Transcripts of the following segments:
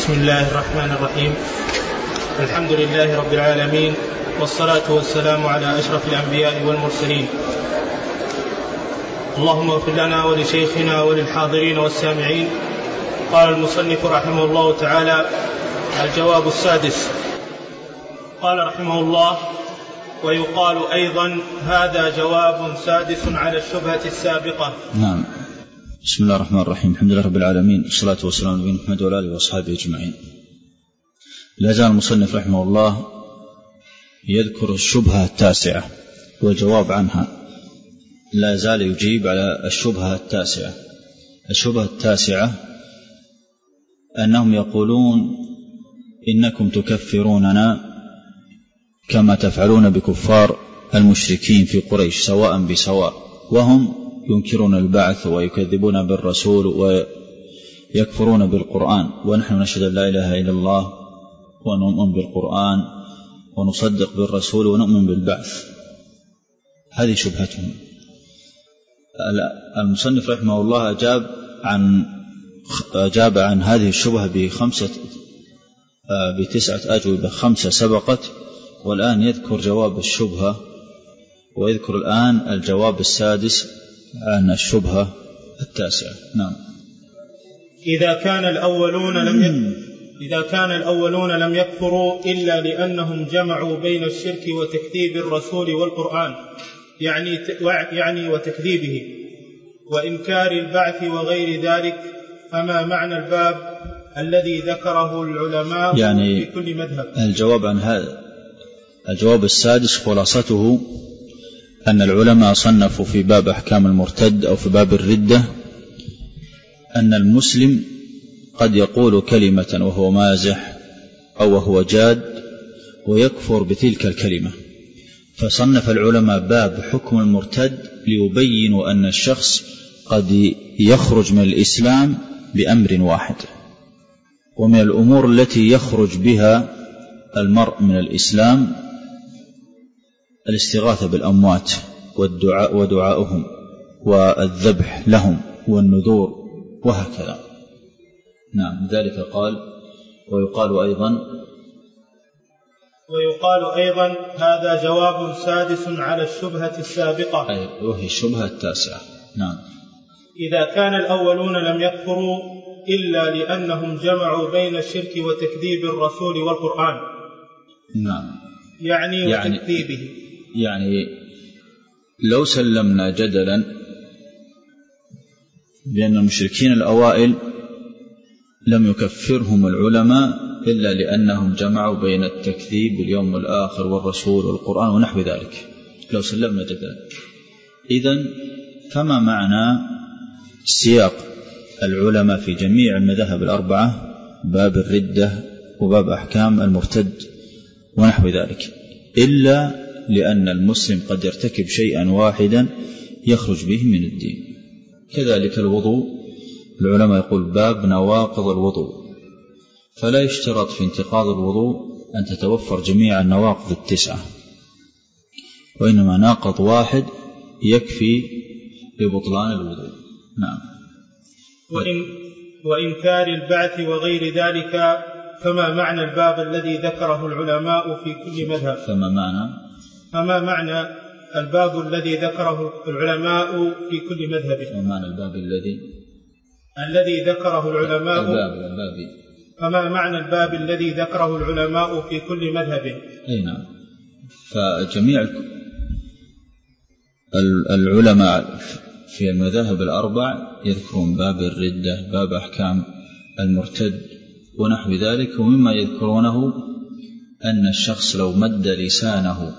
بسم الله الرحمن الرحيم. الحمد لله رب العالمين، والصلاة والسلام على أشرف الأنبياء والمرسلين. اللهم اغفر لنا ولشيخنا وللحاضرين والسامعين. قال المصنف رحمه الله تعالى: الجواب السادس. قال رحمه الله: ويقال أيضا هذا جواب سادس على الشبهة السابقة. نعم. بسم الله الرحمن الرحيم. الحمد لله رب العالمين، والصلاة والسلام على نبينا محمد وعلى آله وأصحابه أجمعين. لا زال المصنف رحمه الله يذكر الشبهة التاسعة والجواب عنها. لا زال يجيب على الشبهة التاسعة. الشبهة التاسعة أنهم يقولون إنكم تكفروننا كما تفعلون بكفار المشركين في قريش سواء بسواء، وهم ينكرون البعث ويكذبون بالرسول ويكفرون بالقرآن، ونحن نشهد أن لا إله إلا الله ونؤمن بالقرآن ونصدق بالرسول ونؤمن بالبعث. هذه شبهتهم. المصنف رحمه الله أجاب عن هذه الشبهة بتسعة أجوبة، 5 سبقت، والآن يذكر جواب الشبهة، ويذكر الآن الجواب السادس عن الشبهة التاسعة. نعم. إذا كان الأولون لم يكفروا إلا لأنهم جمعوا بين الشرك وتكذيب الرسول والقرآن، يعني وتكذيبه وإنكار البعث وغير ذلك، فما معنى الباب الذي ذكره العلماء في كل مذهب؟ الجواب عن هذا، الجواب السادس خلاصته أن العلماء صنفوا في باب أحكام المرتد أو في باب الردة أن المسلم قد يقول كلمة وهو مازح أو وهو جاد ويكفر بتلك الكلمة، فصنف العلماء باب حكم المرتد ليبينوا أن الشخص قد يخرج من الإسلام بأمر واحد. ومن الأمور التي يخرج بها المرء من الإسلام الاستغاثة بالأموات ودعاؤهم والذبح لهم والنذور وهكذا. نعم. ذلك قال: ويقال أيضا هذا جواب سادس على الشبهة السابقة، وهي الشبهة التاسعة. نعم. إذا كان الأولون لم يكفروا إلا لأنهم جمعوا بين الشرك وتكذيب الرسول والقرآن. نعم. وتكذيبه. يعني لو سلمنا جدلا بأن المشركين الأوائل لم يكفرهم العلماء إلا لأنهم جمعوا بين التكذيب باليوم الآخر والرسول والقرآن ونحو ذلك، لو سلمنا جدلا، إذن فما معنى سياق العلماء في جميع المذاهب الأربعة، باب الردة وباب أحكام المرتد ونحو ذلك، إلا لأن المسلم قد يرتكب شيئا واحدا يخرج به من الدين. كذلك الوضوء، العلماء يقول باب نواقض الوضوء، فلا يشترط في انتقاض الوضوء أن تتوفر جميع النواقض 9، وإنما ناقض واحد يكفي لبطلان الوضوء. نعم. وإنكار البعث وغير ذلك، فما معنى الباب الذي ذكره العلماء في كل مذهب؟ فما معنى الباب الذي ذكره العلماء في كل مذهب؟ فما معنى الباب الذي ذكره العلماء؟ فما معنى الباب الذي ذكره العلماء في كل مذهب؟ أي نعم. فجميع العلماء في المذاهب الأربع يذكرون باب الردة، باب أحكام المرتد ونحو ذلك. ومما يذكرونه أن الشخص لو مد لسانه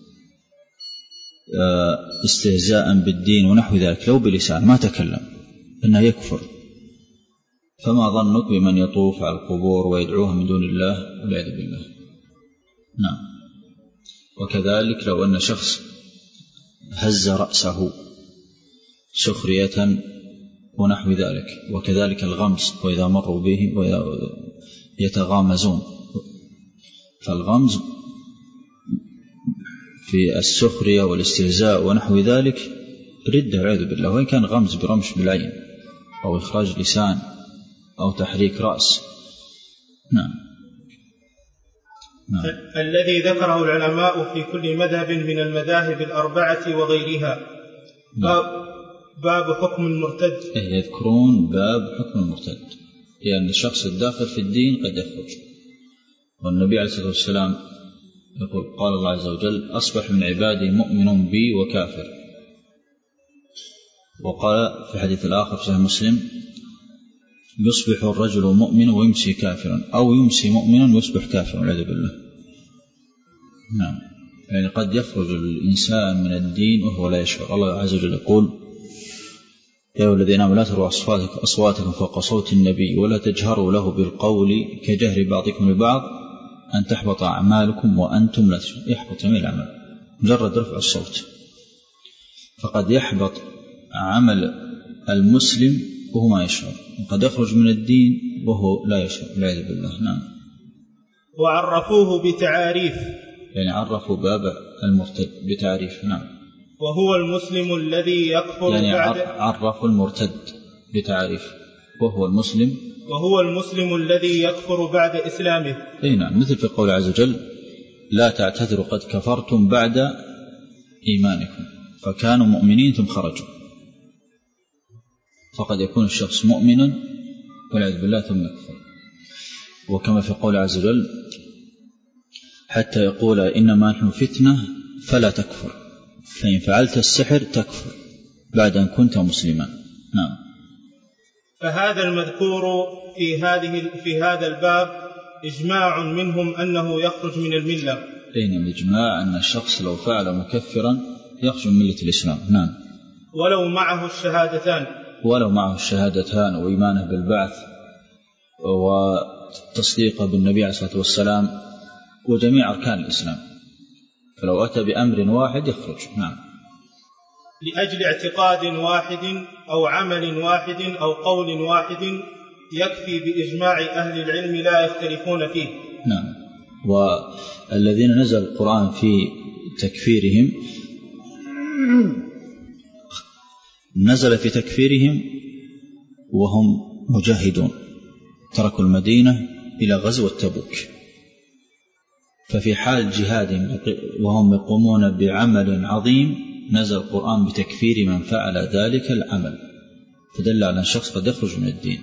استهزاء بالدين ونحو ذلك، لو بلسان ما تكلم، إنه يكفر. فما ظنك بمن يطوف على القبور ويدعوها من دون الله والعياذ بالله؟ نعم. وكذلك لو أن شخص هز رأسه سخرية ونحو ذلك، وكذلك الغمز، وإذا مروا به يتغامزون، فالغمز في السخرية والاستهزاء ونحو ذلك ردة والعياذ بالله، وإن كان غمز برمش بالعين أو إخراج لسان أو تحريك رأس نعم. الذي ذكره العلماء في كل مذهب من المذاهب الأربعة وغيرها. باب حكم المرتد. يذكرون باب حكم المرتد، يعني الشخص الداخل في الدين قد يخرج. والنبي عليه الصلاة والسلام يقول قال الله عز وجل أصبح من عبادي مؤمن بي وكافر. وقال في حديث الآخر في صحيح مسلم يصبح الرجل مؤمن ويمسي كافرا، أو يمسي مؤمنا ويصبح كافرا والعياذ بالله. نعم، يعني قد يخرج الإنسان من الدين وهو لا يشعر. الله عز وجل يقول يا أيها الذين آمنوا لا ترفعوا أصواتكم فوق صوت النبي ولا تجهروا له بالقول كجهر بعضكم لبعض أن تحبط أعمالكم وأنتم لا تشعرون. يحبط جميع الأعمال مجرد رفع الصوت، فقد يحبط عمل المسلم وهو ما يشعر، وقد يخرج من الدين وهو لا يشعر والعياذ بالله. نعم. وعرفوه بتعاريف، يعني عرفوا باب المرتد بتعريف. نعم. وهو المسلم الذي يكفر يعني بعد، عرفوا المرتد بتعريف وهو المسلم الذي يكفر بعد إسلامه. اي نعم، مثل في قول عز وجل لا تعتذروا قد كفرتم بعد إيمانكم، فكانوا مؤمنين ثم خرجوا. فقد يكون الشخص مؤمنا والعياذ بالله ثم يكفر. وكما في قول عز وجل حتى يقول إنما نحن فتنة فلا تكفر، فإن فعلت السحر تكفر بعد أن كنت مسلما. نعم. فهذا المذكور في هذا الباب إجماع منهم أنه يخرج من الملة. أين الإجماع أن الشخص لو فعل مكفرا يخرج من ملة الإسلام. نعم. ولو معه الشهادتان وإيمانه بالبعث وتصديقه بالنبي عليه الصلاة والسلام وجميع أركان الإسلام، فلو أتى بأمر واحد يخرج. نعم. لأجل اعتقاد واحد أو عمل واحد أو قول واحد يكفي بإجماع أهل العلم لا يختلفون فيه. نعم. والذين نزل القرآن في تكفيرهم نزل في تكفيرهم وهم مجاهدون تركوا المدينة إلى غزوة تبوك، ففي حال جهادهم وهم يقومون بعمل عظيم نزل القرآن بتكفير من فعل ذلك العمل، فدل على أن الشخص قد يخرج من الدين.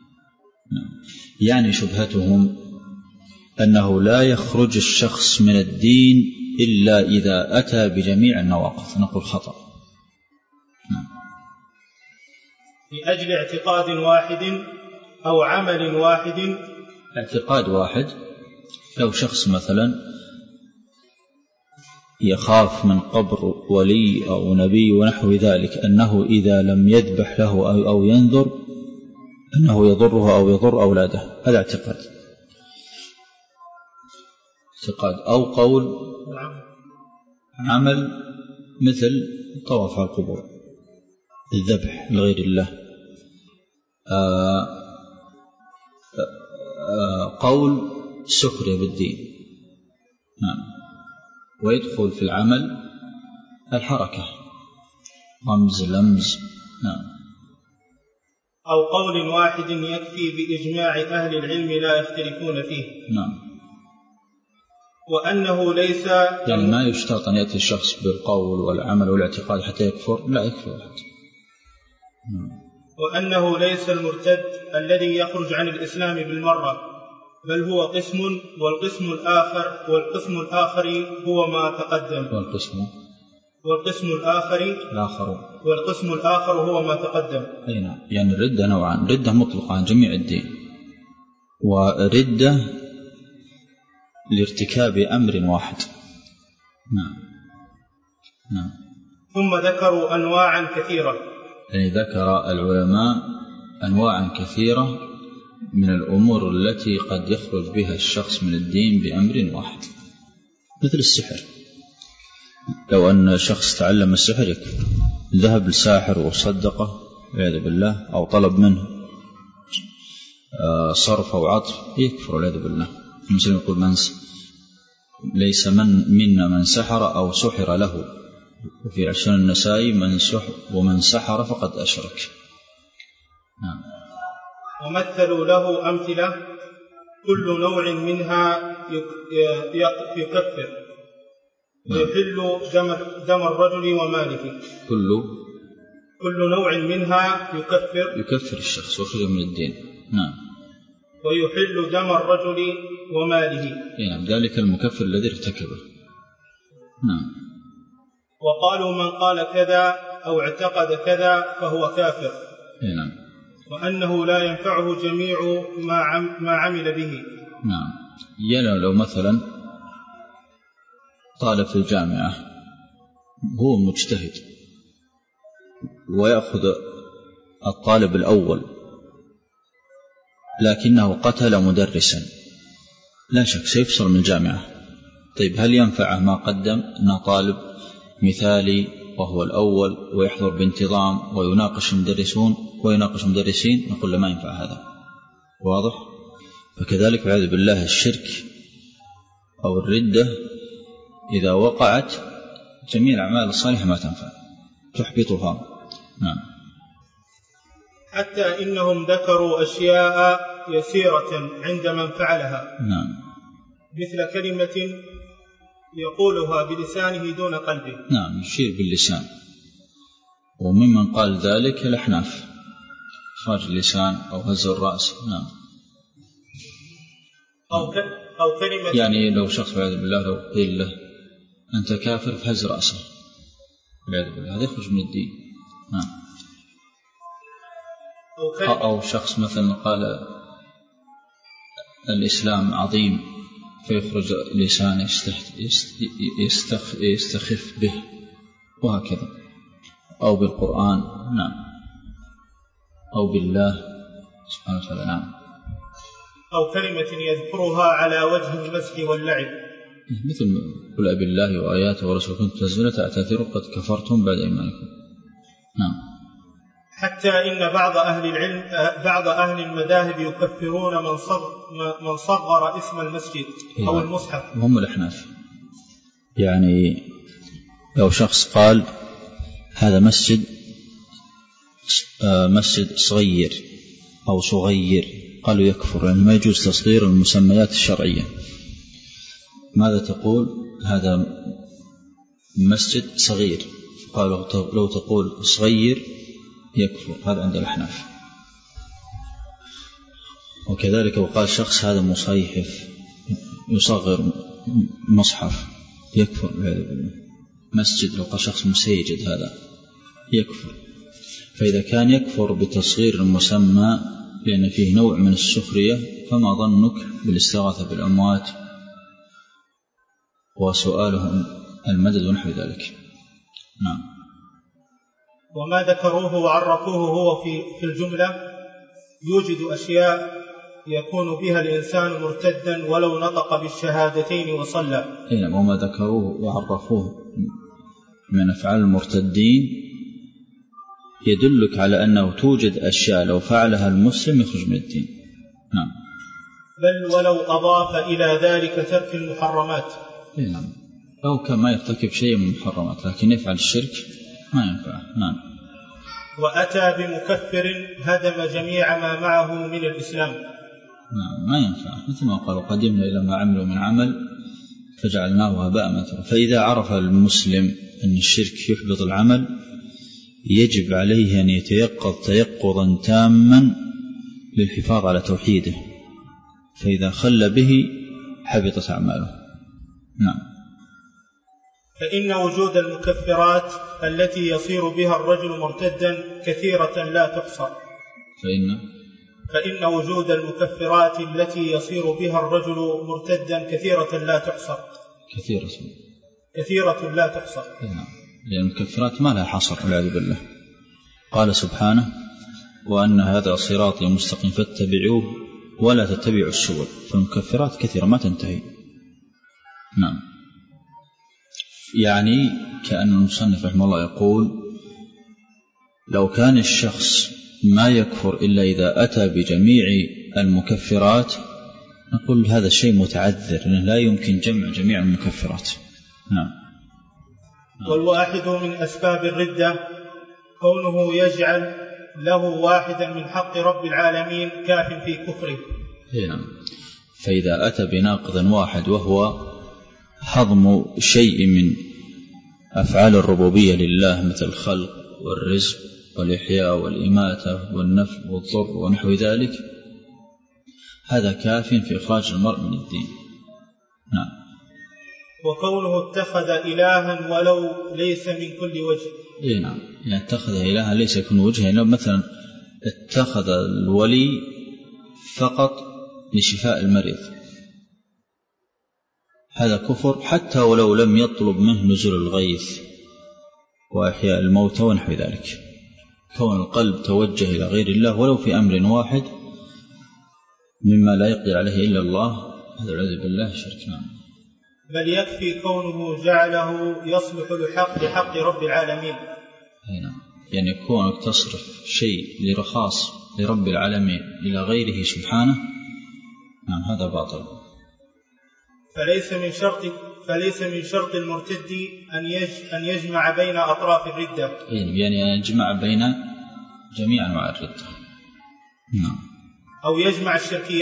يعني شبهتهم أنه لا يخرج الشخص من الدين إلا إذا أتى بجميع النواقض، نقول خطأ. لأجل اعتقاد واحد أو عمل واحد. اعتقاد واحد، لو شخص مثلا يخاف من قبر ولي أو نبي ونحو ذلك أنه إذا لم يذبح له أو ينذر أنه يضره أو يضر أولاده، هذا اعتقاد. أو قول عمل مثل طواف على القبور، الذبح لغير الله، قول سخرية بالدين. نعم. ويدخل في العمل الحركة، رمز لمز. نعم. أو قول واحد يكفي بإجماع أهل العلم لا يختلفون فيه. نعم. وأنه ليس، يعني ما يشترط أن يأتي الشخص بالقول والعمل والاعتقاد حتى يكفر، لا يكفر حتى. وأنه ليس المرتد الذي يخرج عن الإسلام بالمرة، بل هو قسم، والقسم الآخر هو ما تقدم. والقسم الآخر هو ما تقدم. أي نعم. يعني الردة نوعان: ردة مطلقة عن جميع الدين، وردة لارتكاب أمر واحد. نعم. ثم ذكروا أنواعا كثيرة، يعني ذكر العلماء أنواعا كثيرة من الأمور التي قد يخرج بها الشخص من الدين بأمر واحد، مثل السحر. لو أن شخص تعلم السحر يكفر، ذهب لساحر وصدقه والعياذ بالله، أو طلب منه صرف أو عطف، يكفر والعياذ بالله. المسلم يقول ليس منا من سحر أو سحر له، وفي عشان النسائي ومن سحر فقد أشرك. نعم. ومثلوا له أمثلة، كل نوع منها يكفر ويحل دم الرجل وماله. كل نوع منها يكفر الشخص ويخرجه من الدين. نعم. ويحل دم الرجل وماله. نعم، ذلك المكفر الذي ارتكبه. نعم. وقالوا من قال كذا أو اعتقد كذا فهو كافر. نعم. وأنه لا ينفعه جميع ما عمل به. نعم. يعني لو مثلا طالب في الجامعة هو مجتهد ويأخذ الطالب الأول لكنه قتل مدرسا، لا شك سيفصل من الجامعة. طيب هل ينفعه ما قدم أنه طالب مثالي وهو الأول ويحضر بانتظام ويناقش مدرسين؟ نقول له ما ينفع هذا. واضح؟ فكذلك والعياذ بالله الشرك أو الردة إذا وقعت جميع الأعمال الصالحة ما تنفع، تحبطها. نعم. حتى إنهم ذكروا أشياء يسيرة عند من فعلها. نعم. مثل كلمة يقولها بلسانه دون قلبه. نعم، يشير باللسان. وممن قال ذلك الأحناف، إخراج اللسان أو هز الرأس. نعم. أو كلمة يعني لو شخص والعياذ بالله لو قيل له أنت كافر فهز رأسه والعياذ بالله هذا يخرج من الدين. نعم. أو شخص مثلا قال الإسلام عظيم فيخرج لسانه يستخف به وهكذا. أو بالقرآن. نعم. أو بالله سبحانه وتعالى. نعم. أو كلمة يذكرها على وجه المسح واللعب، مثل قل أبي الله وآياته ورسوله كنتم تستهزئون تعتذروا قد كفرتم بعد إيمانكم. نعم. حتى إن بعض أهل المذاهب يكفرون من صغر اسم المسجد أو المصحف، وهم الأحناف. يعني لو شخص قال هذا مسجد صغير أو صغير قالوا يكفر، لأنه ما يجوز تصغير المسميات الشرعية. ماذا تقول؟ هذا مسجد صغير، قالوا لو تقول صغير يكفر، هذا عند الأحناف. وكذلك وقال شخص هذا مصيحف يصغر مصحف يكفر. مسجد لو قال شخص مسيجد هذا يكفر. فإذا كان يكفر بتصغير المسمى لأن فيه نوع من السخرية، فما ظنك بالاستغاثة بالأموات وسؤالهم المدد ونحو ذلك. نعم. وما ذكروه وعرفوه هو في الجملة يوجد أشياء يكون بها الإنسان مرتدا ولو نطق بالشهادتين وصلى. وما ذكروه وعرفوه من أفعال المرتدين يدلك على أنه توجد أشياء لو فعلها المسلم يخرج من الدين. نعم. بل ولو أضاف إلى ذلك ترك المحرمات. نعم. أو كما يرتكب شيء من المحرمات لكن يفعل الشرك ما ينفع. نعم. وأتى بمكفر هدم جميع ما معه من الإسلام. نعم، ما ينفع. مثل ما قالوا قدمنا إلى ما عملوا من عمل فجعلناه هباء منثورا. فإذا عرف المسلم أن الشرك يحبط العمل يجب عليه أن يتيقظ تيقظا تاما للحفاظ على توحيده، فإذا خل به حبطت أعماله. نعم. فإن وجود المكفرات التي يصير بها الرجل مرتدا كثيرة لا تحصى. فإن وجود المكفرات التي يصير بها الرجل مرتدا كثيرة لا تحصى. كثيرة لا تحصى. نعم. لأن المكفرات ما لها حصر والعياذ بالله. قال سبحانه وأن هذا صراطي مستقيم فاتبعوه ولا تتبعوا السبل. فالمكفرات كثيرة ما تنتهي. نعم. يعني كأن المصنف رحمه الله يقول لو كان الشخص ما يكفر إلا إذا أتى بجميع المكفرات نقول هذا الشيء متعذر لأنه لا يمكن جمع جميع المكفرات. نعم. والواحد من أسباب الردة كونه يجعل له واحدا من حق رب العالمين كاف في كفره. نعم. فإذا أتى بناقض واحد وهو هضم شيء من أفعال الربوبية لله مثل الخلق والرزق والإحياء والإماتة والنفع والضر ونحو ذلك، هذا كاف في إخراج المرء من الدين. نعم. وكونه اتخذ إلها ولو ليس من كل وجه. نعم، يعني اتخذ إلها ليس من كل وجه، يعني مثلا اتخذ الولي فقط لشفاء المريض، هذا كفر حتى ولو لم يطلب منه نزول الغيث وإحياء الموتى ونحو ذلك. كون القلب توجه إلى غير الله ولو في أمر واحد مما لا يقدر عليه إلا الله، هذا والعياذ بالله شرك. نعم. بل يكفي كونه جعله يصلح لحق رب العالمين. نعم، يعني كونك تصرف شيء لرخاص لرب العالمين إلى غيره سبحانه، نعم، هذا باطل. فليس من شرط المرتد أن يجمع بين أطراف الردة، يعني أن يجمع بين جميع أنواع الردة. نعم. أو يجمع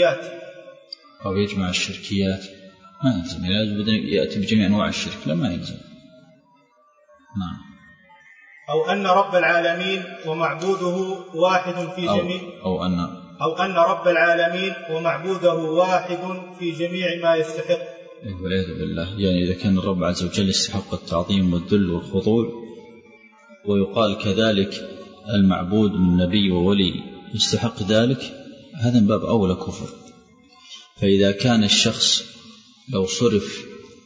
الشركيات، ما يلزم، لازم يأتي بجميع أنواع الشرك، لا ما يلزم. نعم. أو أن رب العالمين ومعبوده واحد في جميع، أو أن رب العالمين ومعبوده واحد في جميع ما يستحق. والعياذ بالله، يعني إذا كان الرب عز وجل يستحق التعظيم والذل والخضوع، ويقال كذلك المعبود من نبي وولي يستحق ذلك، هذا من باب أولى كفر. فإذا كان الشخص لو صرف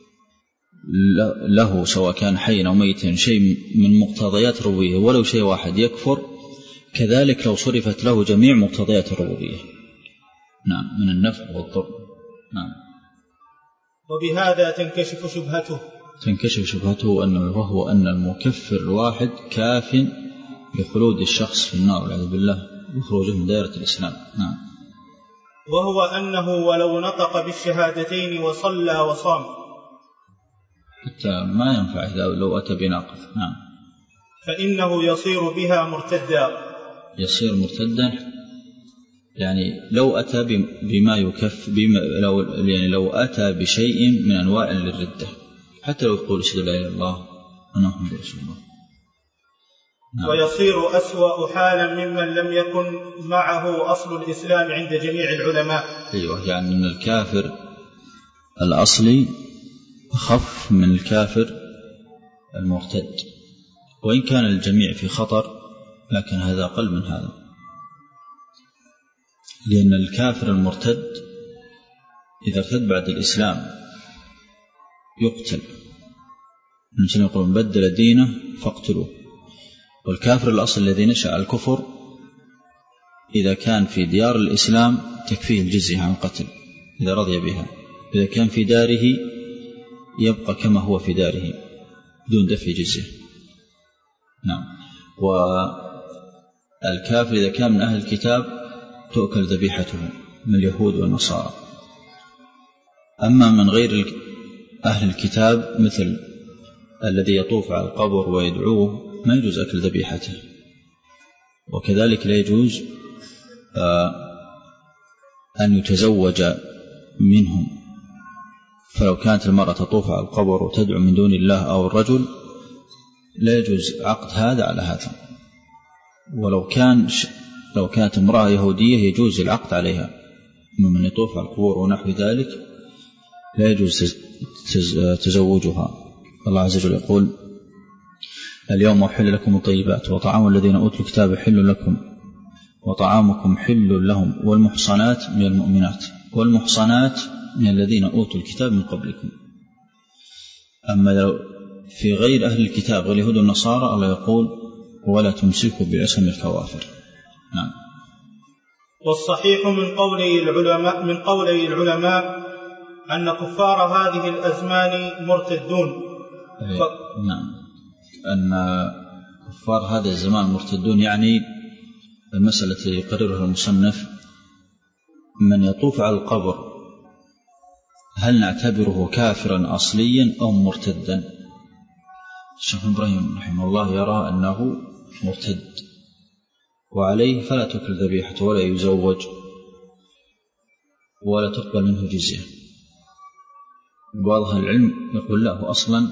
له سواء كان حيا أو ميتا شيء من مقتضيات الربوبية ولو شيء واحد يكفر، كذلك لو صرفت له جميع مقتضيات الربوبية، نعم، من النفع والضر. نعم. وبهذا تنكشف شبهته وهو أن المكفر الواحد كاف لخلود الشخص في النار والعياذ بالله وخروجه من دائرة الإسلام. نعم. وهو أنه ولو نطق بالشهادتين وصلى وصام حتى ما ينفع إذا لو أتى بناقض. نعم. فإنه يصير بها مرتدا، يعني لو أتى بما يكف لو أتى بشيء من أنواع للردة، حتى لو يقول أشهد لا إله إلا الله وأنا محمد رسول الله. نعم. ويصير أسوأ حالا ممن لم يكن معه أصل الإسلام عند جميع العلماء. أيوة، يعني أن الكافر الأصلي أخف من الكافر المرتد، وإن كان الجميع في خطر لكن هذا أقل من هذا، لأن الكافر المرتد إذا ارتد بعد الإسلام يقتل، مثل يقولون بدل دينه فاقتلوه. والكافر الأصل الذي نشأ على الكفر إذا كان في ديار الإسلام تكفيه الجزية عن قتل إذا رضي بها، إذا كان في داره يبقى كما هو في داره دون دفع جزية. نعم. والكافر إذا كان من أهل الكتاب تؤكل ذبيحته من اليهود والنصارى. أما من غير أهل الكتاب مثل الذي يطوف على القبر ويدعوه ما يجوز أكل ذبيحته، وكذلك لا يجوز أن يتزوج منهم. فلو كانت المرأة تطوف على القبر وتدعو من دون الله أو الرجل لا يجوز عقد هذا على هذا. ولو كانت امرأة يهودية يجوز العقد عليها، من يطوف على القبور ونحو ذلك لا يجوز تزوجها. الله عز وجل يقول اليوم أحل لكم الطيبات وطعام الذين أوتوا الكتاب حل لكم وطعامكم حل لهم والمحصنات من المؤمنات والمحصنات من الذين أوتوا الكتاب من قبلكم. أما لو في غير أهل الكتاب واليهود والنصارى الله يقول ولا تمسكوا بعصم الكوافر. نعم. والصحيح من قولي العلماء أن كفار هذه الأزمان مرتدون. نعم، أن كفار هذا الزمان مرتدون، يعني المسألة التي يقررها المصنف من يطوف على القبر هل نعتبره كافرا أصليا أو مرتدا؟ الشيخ إبراهيم رحمه الله يرى أنه مرتد، وعليه فلا تأكل ذبيحته ولا يزوج، ولا تقبل منه جزية. بعض أهل العلم يقول له أصلا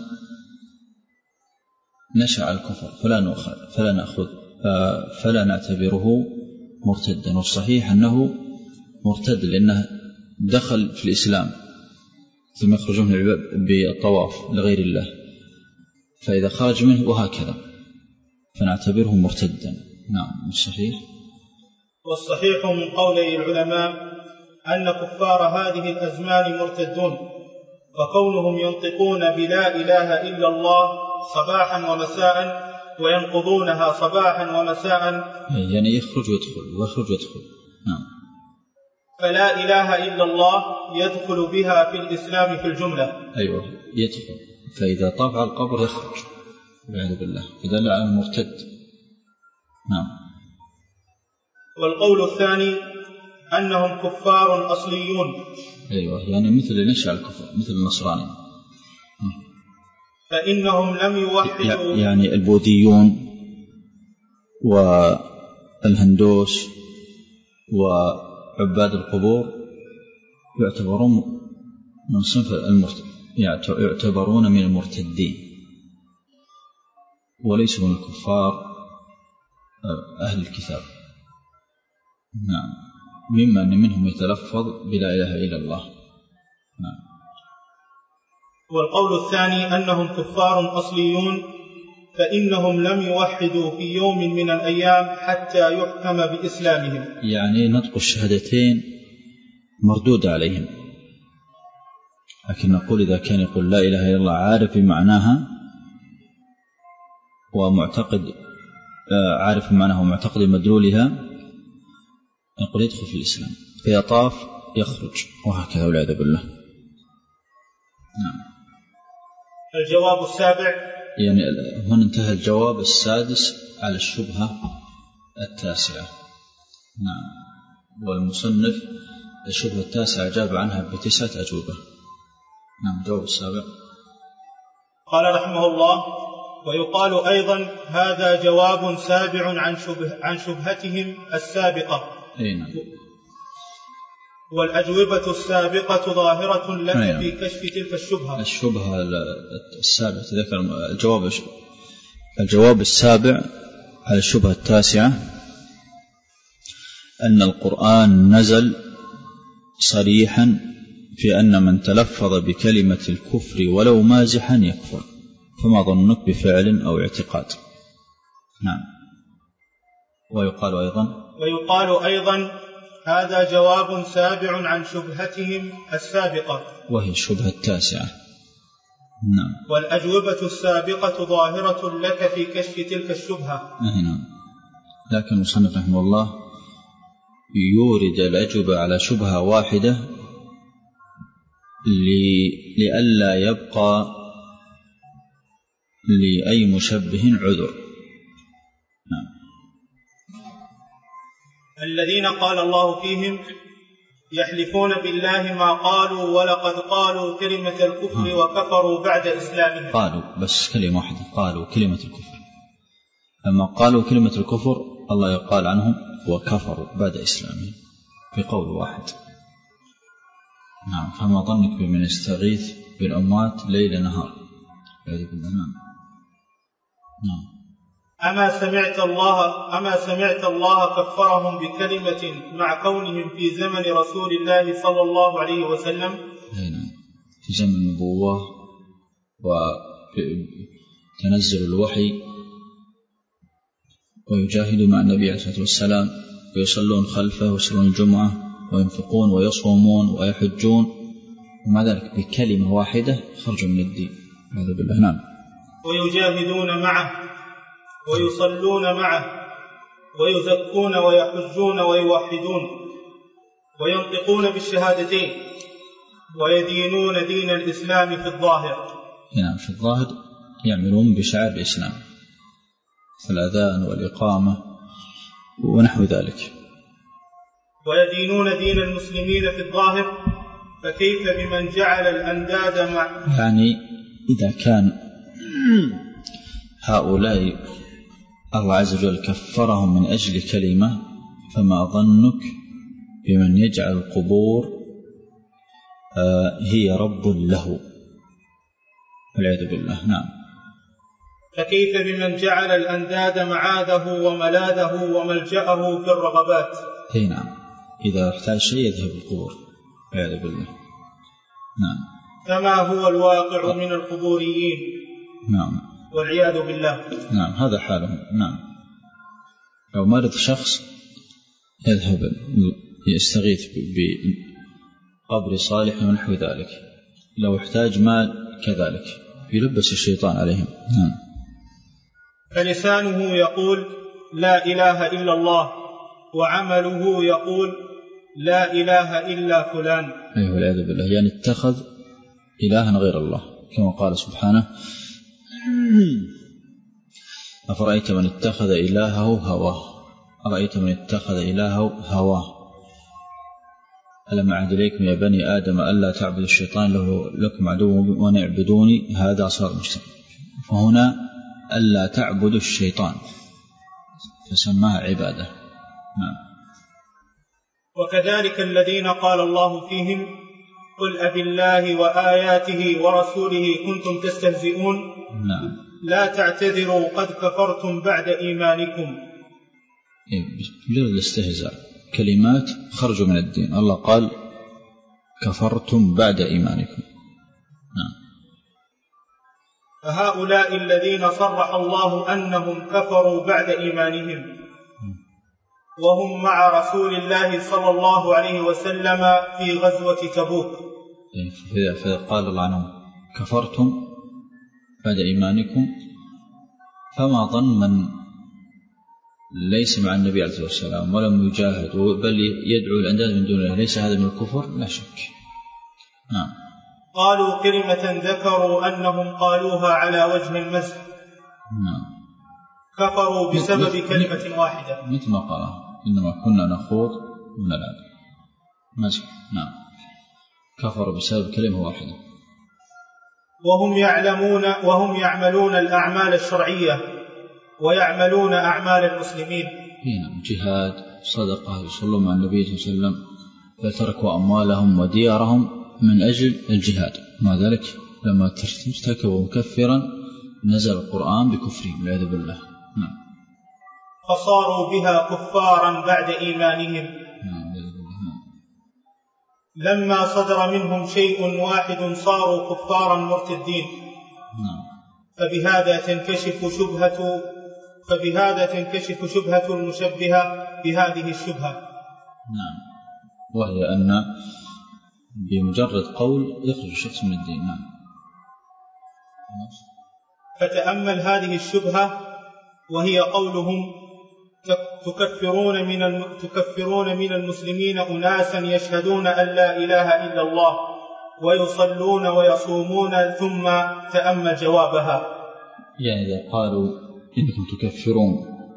نشأ الكفر فلا نعتبره مرتدا، والصحيح أنه مرتد لأنه دخل في الإسلام ثم يخرج منه بالطواف لغير الله، فإذا خرج منه وهكذا فنعتبره مرتدا. نعم الصحيح. والصحيح من قولي العلماء أن كفار هذه الأزمان مرتدون، فكونهم ينطقون بلا إله إلا الله صباحا ومساء وينقضونها صباحا ومساء، يعني يخرج ويدخل. نعم. فلا إله إلا الله يدخل بها في الإسلام في الجملة. أيوة يدخل، فإذا طاف على القبر يخرج والعياذ بالله، فدل على المرتد. نعم. والقول الثاني أنهم كفار أصليون. أيوة يعني مثل نشأ الكفر مثل النصراني، فإنهم لم يوحدوا، يعني البوذيون والهندوس وعباد القبور يعتبرون من صنف المرتد، يعتبرون من المرتدين وليسوا من الكفار أهل الكتاب. نعم، مما أن منهم يتلفظ بلا إله إلا الله. نعم. والقول الثاني أنهم كفار أصليون، فإنهم لم يوحدوا في يوم من الأيام حتى يحكم بإسلامهم، يعني نطق الشهادتين مردود عليهم، لكن نقول إذا كان يقول لا إله إلا الله عارف بمعناها ومعتقد مدلولها، نقول يدخل في الإسلام، فإذا طاف يخرج وهكذا والعياذ بالله. نعم. الجواب السابع، يعني هنا انتهى الجواب السادس على الشبهة التاسعة. نعم. والمصنف الشبهة التاسعة أجاب عنها ب9 أجوبة. نعم. الجواب السابع قال رحمه الله: ويقال أيضا هذا جواب سابع عن شبهتهم السابقة. نعم. والأجوبة السابقة ظاهرة لك في كشف تلك الشبهة. الشبهة السابعة ذكر الجواب السابع على الشبهة التاسعة أن القرآن نزل صريحا في أن من تلفظ بكلمة الكفر ولو مازحا يكفر، فما ظنك بفعل أو اعتقاد. نعم. ويقال أيضا هذا جواب سابع عن شبهتهم السابقة، وهي الشبهة التاسعة. نعم. والأجوبة السابقة ظاهرة لك في كشف تلك الشبهة. نعم. لكن المصنف رحمه الله يورد الأجوبة على شبهة واحدة لئلا يبقى لأي مشبه عذر. نعم. الذين قال الله فيهم يحلفون بالله ما قالوا ولقد قالوا كلمة الكفر وكفروا بعد إسلامهم. قالوا بس كلمة واحدة، قالوا كلمة الكفر. لما قالوا كلمة الكفر الله يقال عنهم وكفروا بعد إسلامهم في قول واحد. نعم. فما ظنك بمن يستغيث بالأموات ليل نهار. نعم. أما سمعت الله كفرهم بكلمة مع كونهم في زمن رسول الله صلى الله عليه وسلم. في زمن النبوة وتنزل الوحي، ويجاهدوا مع النبي عليه الصلاة والسلام ويصلون خلفه ويصلون الجمعة وينفقون ويصومون ويحجون، ومع ذلك بكلمة واحدة خرجوا من الدين. هذا بالله. نعم. ويجاهدون معه ويصلون معه ويزكون ويحجون ويوحدون وينطقون بالشهادتين ويدينون دين الإسلام في الظاهر. نعم. في الظاهر يعملون بشعائر الإسلام الأذان والإقامة ونحو ذلك. ويدينون دين المسلمين في الظاهر، فكيف بمن جعل الأنداد مع، يعني إذا كان هؤلاء الله عز وجل كفرهم من أجل كلمة، فما ظنك بمن يجعل القبور هي رب له والعياذ بالله. نعم. فكيف بمن جعل الأنداد معاذه وملاذه وملجأه في الرغبات؟ أي نعم، إذا احتاج شيء يذهب القبور والعياذ بالله. نعم. كما هو الواقع من القبوريين. نعم والعياذ بالله. نعم، هذا حالهم. نعم. لو مرض شخص يذهب يستغيث بقبر صالح ونحو ذلك، لو احتاج مال كذلك يلبس الشيطان عليهم. نعم. فلسانه يقول لا إله إلا الله، وعمله يقول لا إله إلا فلان. أيوه والعياذ بالله، يعني اتخذ إلها غير الله، كما قال سبحانه أفرأيت من اتخذ إلهه هواه، أرأيت من اتخذ إلهه هواه ألم أعهد إليكم يا بني آدم ألا تعبدوا الشيطان لكم عدو وأن اعبدوني هذا صراط مستقيم. فهنا ألا تعبدوا الشيطان فسماها عبادة. نعم. وكذلك الذين قال الله فيهم قل أبالله وآياته ورسوله كنتم تستهزئون. نعم. لا تعتذروا قد كفرتم بعد إيمانكم. للاستهزاء كلمات خرجوا من الدين. الله قال كفرتم بعد إيمانكم. نعم. فهؤلاء الذين صرح الله أنهم كفروا بعد إيمانهم وهم مع رسول الله صلى الله عليه وسلم في غزوة تبوك. فقال الله عنهم كفرتم بعد إيمانكم، فما ظن من ليس مع النبي عليه الصلاة والسلام ولم يجاهد بل يدعو الأنداد من دون الله، ليس هذا من الكفر؟ لا شك. نعم. قالوا كلمة ذكروا أنهم قالوها على وجه المزح. نعم. كفروا بسبب كلمة واحدة، مثل ما قال إنما كنا نخوض ونلعب مزح. نعم. كفروا بسبب كلمة واحدة. وهم يعملون الأعمال الشرعية ويعملون أعمال المسلمين. نعم. جهاد، صدقة، يصلون مع النبي صلى الله عليه وسلم فتركوا أموالهم وديارهم من أجل الجهاد، مع ذلك لما ارتكبوا مكفرا نزل القرآن بكفرهم والعياذ بالله. نعم. فصاروا بها كفارا بعد إيمانهم. نعم. لما صدر منهم شيء واحد صاروا كفارا مرتدين. نعم. فبهذا تنكشف شبهة المشبهة بهذه الشبهة. نعم. وهي أن بمجرد قول يخرج الشخص من الدين. نعم. فتأمل هذه الشبهة وهي قولهم تكفرون من المسلمين أناسا يشهدون أن لا إله إلا الله ويصلون ويصومون، ثم تأمل جوابها. يعني إذا قالوا إنكم تكفرون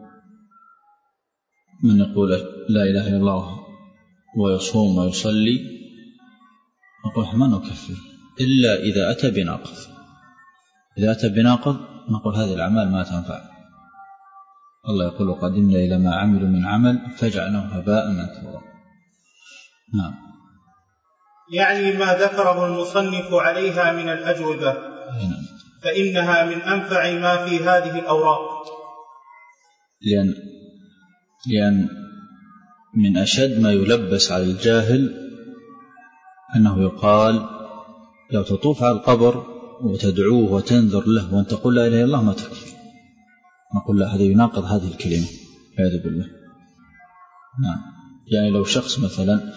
من يقول لا إله إلا الله ويصوم ويصلي، نقول ما نكفر إلا إذا أتى بناقض. إذا أتى بناقض نقول هذه الأعمال ما تنفع. الله يقول وقدمنا إلى ما عملوا من عمل فجعلناه هباء منثورا. نعم. يعني ما ذكره المصنف عليها من الأجوبة. نعم. فإنها من أنفع ما في هذه الأوراق، لأن من أشد ما يلبس على الجاهل أنه يقال لو تطوف على القبر وتدعوه وتنذر له وأن تقول لا إله إلا الله ما تكفر. نقول لا، هذا يناقض هذه الكلمة والعياذ بالله. نعم. يعني لو شخص مثلا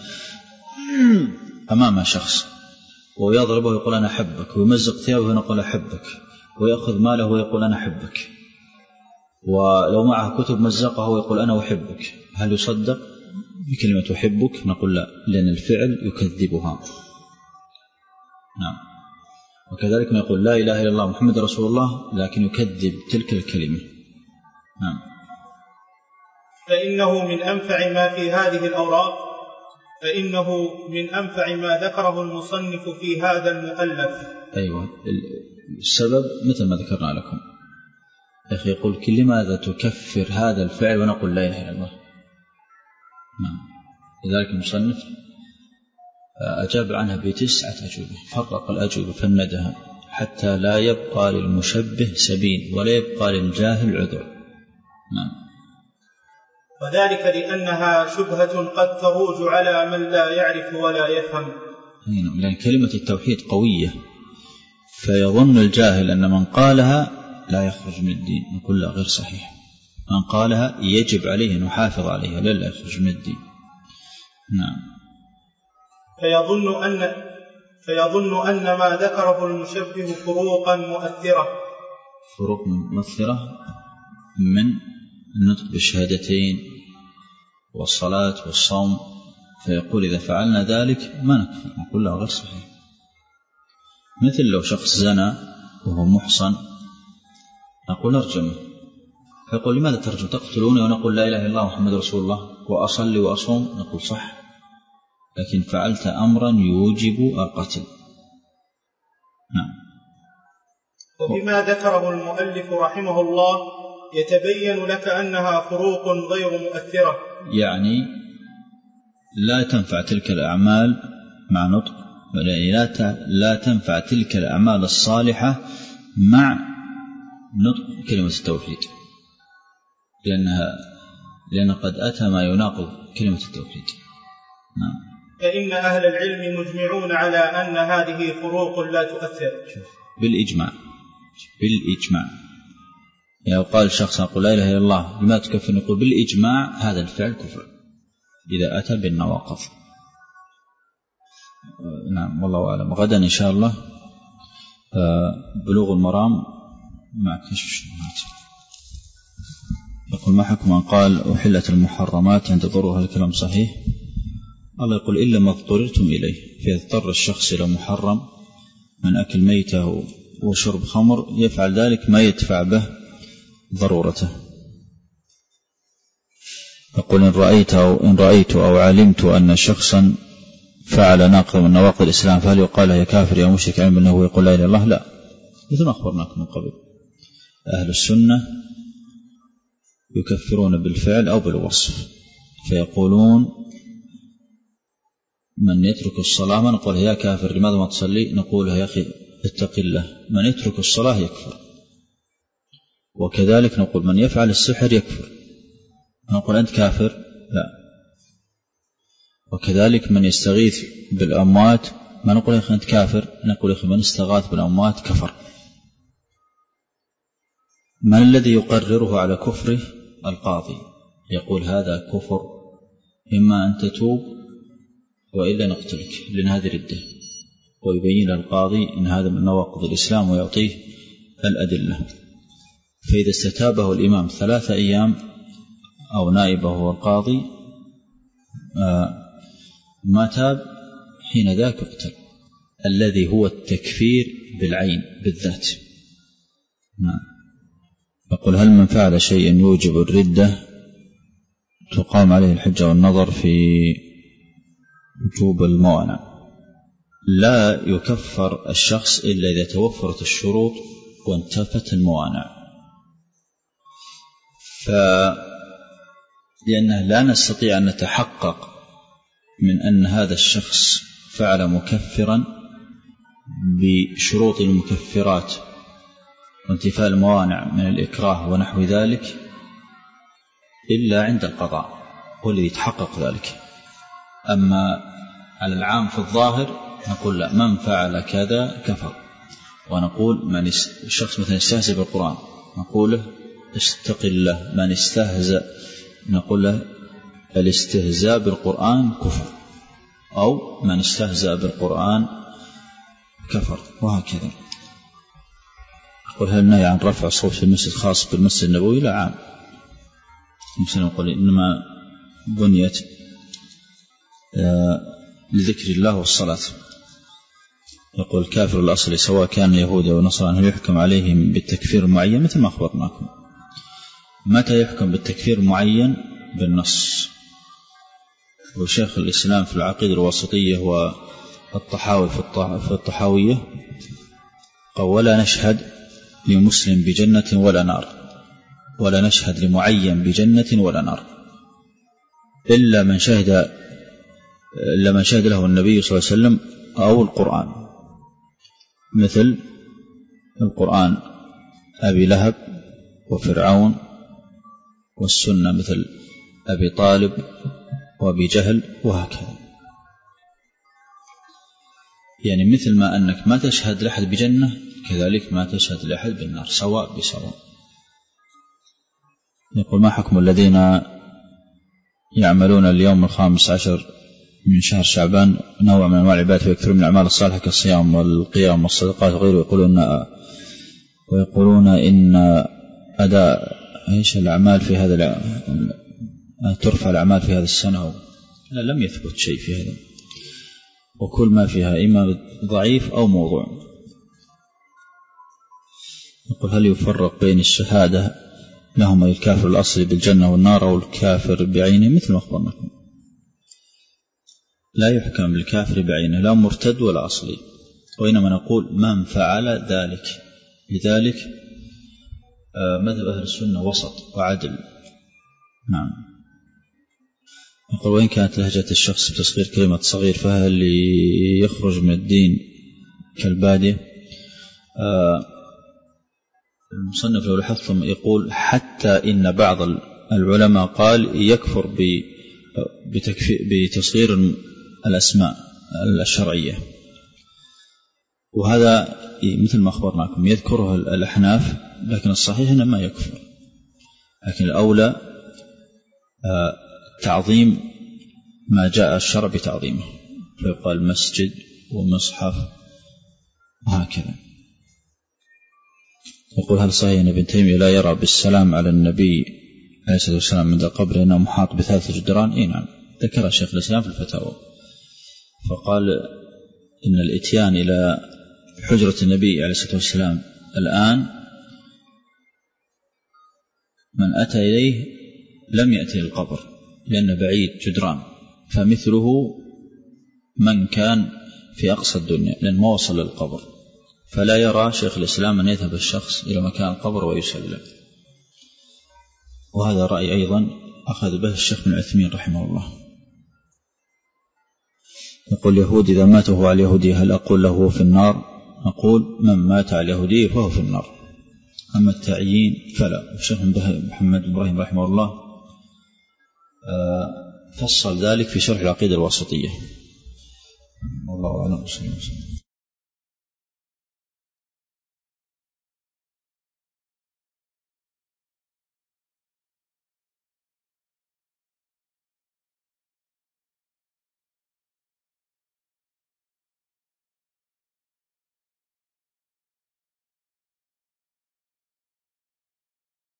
أمام شخص ويضربه ويقول أنا أحبك، ويمزق ثيابه ونقول أحبك، ويأخذ ماله ويقول أنا أحبك، ولو معه كتب مزقه ويقول أنا أحبك، هل يصدق بكلمة أحبك؟ نقول لا، لأن الفعل يكذبها. نعم. وكذلك يقول لا إله إلا الله محمد رسول الله لكن يكذب تلك الكلمة. نعم. فإنه من أنفع ما في هذه الأوراق، فإنه من أنفع ما ذكره المصنف في هذا المؤلف. أيوة. السبب مثل ما ذكرنا لكم. أخي يقول لماذا تكفر هذا الفعل ونقول لا إله إلا الله؟ نعم. لذلك المصنف أجاب عنها ب9 أجوبة، فرق الأجوبة فندها حتى لا يبقى للمشبه سبيل ولا يبقى للجاهل عذر. نعم. وذلك لأنها شبهة قد تروج على من لا يعرف ولا يفهم. لأن كلمة التوحيد قوية، فيظن الجاهل أن من قالها لا يخرج من الدين. نقول لا، غير صحيح. من قالها يجب عليه أن يحافظ عليها لا يخرج من الدين. نعم. فيظن أن ما ذكره المشبه فروقا مؤثرة. فروق مؤثرة من النطق بالشهادتين والصلاة والصوم، فيقول إذا فعلنا ذلك ما نكفر. نقول له غير صحيح. مثل لو شخص زنى وهو محصن نقول نرجمه، فيقول لماذا ترجم؟ تقتلوني ونقول لا إله إلا الله محمد رسول الله وأصلي وأصوم. نقول صح، لكن فعلت أمرا يوجب القتل. نعم. وبما ذكره المؤلف رحمه الله يتبين لك أنها فروق غير مؤثرة، يعني لا تنفع تلك الأعمال مع نطق، لا تنفع تلك الأعمال الصالحة مع نطق كلمة التوحيد، لأن قد أتى ما يناقض كلمة التوحيد. نعم. فإن أهل العلم مجمعون على أن هذه فروق لا تؤثر بالإجماع. يعني قال شخص أقول لا إله إلا الله لما تكفر؟ نقول بالإجماع هذا الفعل كفر إذا أتى بالنواقض. نعم، والله أعلم. غدا إن شاء الله بلوغ المرام مع كشف الشبهات. يقول ما حكم من قال أحلت المحرمات عند ضرورة؟ الكلام صحيح. الله يقول إلا ما اضطررتم إليه، فيضطر الشخص إلى محرم من أكل ميته وشرب خمر يفعل ذلك ما يدفع به ضرورته. يقول إن رأيت أو علمت أن شخصا فعل ناقض من نواقض الإسلام فهل يقال يا كافر يا مشرك علم أنه يقول لا إله إلا الله؟ لا، مثل ما أخبرناكم من قبل. أهل السنة يكفرون بالفعل أو بالوصف، فيقولون من يترك الصلاة ما نقول يا كافر لماذا ما تصلي؟ نقول يا أخي اتق الله، من يترك الصلاة يكفر. وكذلك نقول من يفعل السحر يكفر، نقول أنت كافر؟ لا. وكذلك من يستغيث بالأموات ما نقول يا أخي أنت كافر، نقول يا أخي من استغاث بالأموات كفر. من الذي يقرره على كفره؟ القاضي، يقول هذا كفر، إما أن تتوب وإلا نقتلك لأن هذه ردة، ويبين القاضي أن هذا من نواقض الإسلام ويعطيه الأدلة. فإذا استتابه الإمام 3 أيام أو نائبه هو القاضي ما تاب حين ذاك اقتل، الذي هو التكفير بالعين بالذات. يقول هل من فعل شيئا يوجب الردة تقام عليه الحجة والنظر في وجوب الموانع؟ لا يكفر الشخص إلا إذا توفرت الشروط وانتفت الموانع، لأنه لا نستطيع أن نتحقق من أن هذا الشخص فعل مكفرا بشروط المكفرات وانتفاء الموانع من الإكراه ونحو ذلك إلا عند القضاء هو الذي يتحقق ذلك. أما على العام في الظاهر نقول لا، من فعل كذا كفر. ونقول من الشخص مثلا استهزأ بالقرآن نقول له استق الله، من استهزأ نقول له الاستهزاء بالقرآن كفر، أو من استهزأ بالقرآن كفر، وهكذا. يقول هل النهي عن رفع الصوت في المسجد خاص بالمسجد النبوي؟ لا، عام. مثلا نقول إنما بنيت لذكر الله والصلاة. يقول الكافر الأصلي سواء كان يهودي أو نصراني هل يحكم عليهم بالتكفير المعين؟ مثل ما أخبرناكم. متى يحكم بالتكفير المعين؟ بالنص. وشيخ الإسلام في العقيدة الواسطية والطحاوي في الطحاوية قال ولا نشهد لمسلم بجنة ولا نار، ولا نشهد لمعين بجنة ولا نار، إلا من شهد إلا ما شهد له النبي صلى الله عليه وسلم أو القرآن، مثل القرآن أبي لهب وفرعون، والسنة مثل أبي طالب وأبي جهل وهكذا. يعني مثل ما أنك ما تشهد لأحد بجنة كذلك ما تشهد لأحد بالنار، سواء بسواء. يقول: ما حكم الذين يعملون اليوم 15 من شهر شعبان نوع من أنواع العبادة ويكثرون من الأعمال الصالحة كالصيام والقيام والصدقات وغيره، ويقولون إن أداء الأعمال في هذا ترفع الأعمال في هذا السنة؟ لا، لم يثبت شيء في هذا، وكل ما فيها إما ضعيف أو موضوع. يقول: هل يفرق بين الشهادة لهم الكافر الأصلي بالجنة والنار أو الكافر بعينه؟ مثل ما أخبرناكم، لا يحكم بالكافر بعينه، لا مرتد ولا أصلي، وإنما نقول من فعل ذلك. لذلك مذهب أهل السنة وسط وعدل. نعم. يقول: وإن كانت لهجة الشخص بتصغير كلمة صغير فهل يخرج من الدين كالبادية؟ المصنف لو لاحظتم يقول: حتى إن بعض العلماء قال يكفر بتصغير الأسماء الشرعية، وهذا مثل ما أخبرناكم يذكره الأحناف، لكن الصحيح أنه ما يكفر، لكن الأولى تعظيم ما جاء الشرع بتعظيمه، فيقال مسجد ومصحف وهكذا. يقول: هل صحيح أن ابن تيمية لا يرى بالسلام على النبي عليه الصلاة والسلام من القبر أنه محاط ب3 جدران؟ نعم، ذكر شيخ الإسلام في الفتاوى، فقال إن الإتيان إلى حجرة النبي عليه الصلاة والسلام الآن من أتى إليه لم يأتي للقبر لأنه بعيد جدران، فمثله من كان في أقصى الدنيا لأن ما وصل للقبر، فلا يرى شيخ الإسلام أن يذهب الشخص إلى مكان القبر ويسلم. وهذا رأي أيضا أخذ به الشيخ بن عثيمين رحمه الله. يقول: يهودي إذا مات وهو على اليهودية هل أقول له في النار؟ نقول: من مات على اليهودية فهو في النار، أما التعيين فلا. الشيخ محمد إبراهيم رحمه الله فصل ذلك في شرح العقيدة الواسطية. والله أعلم.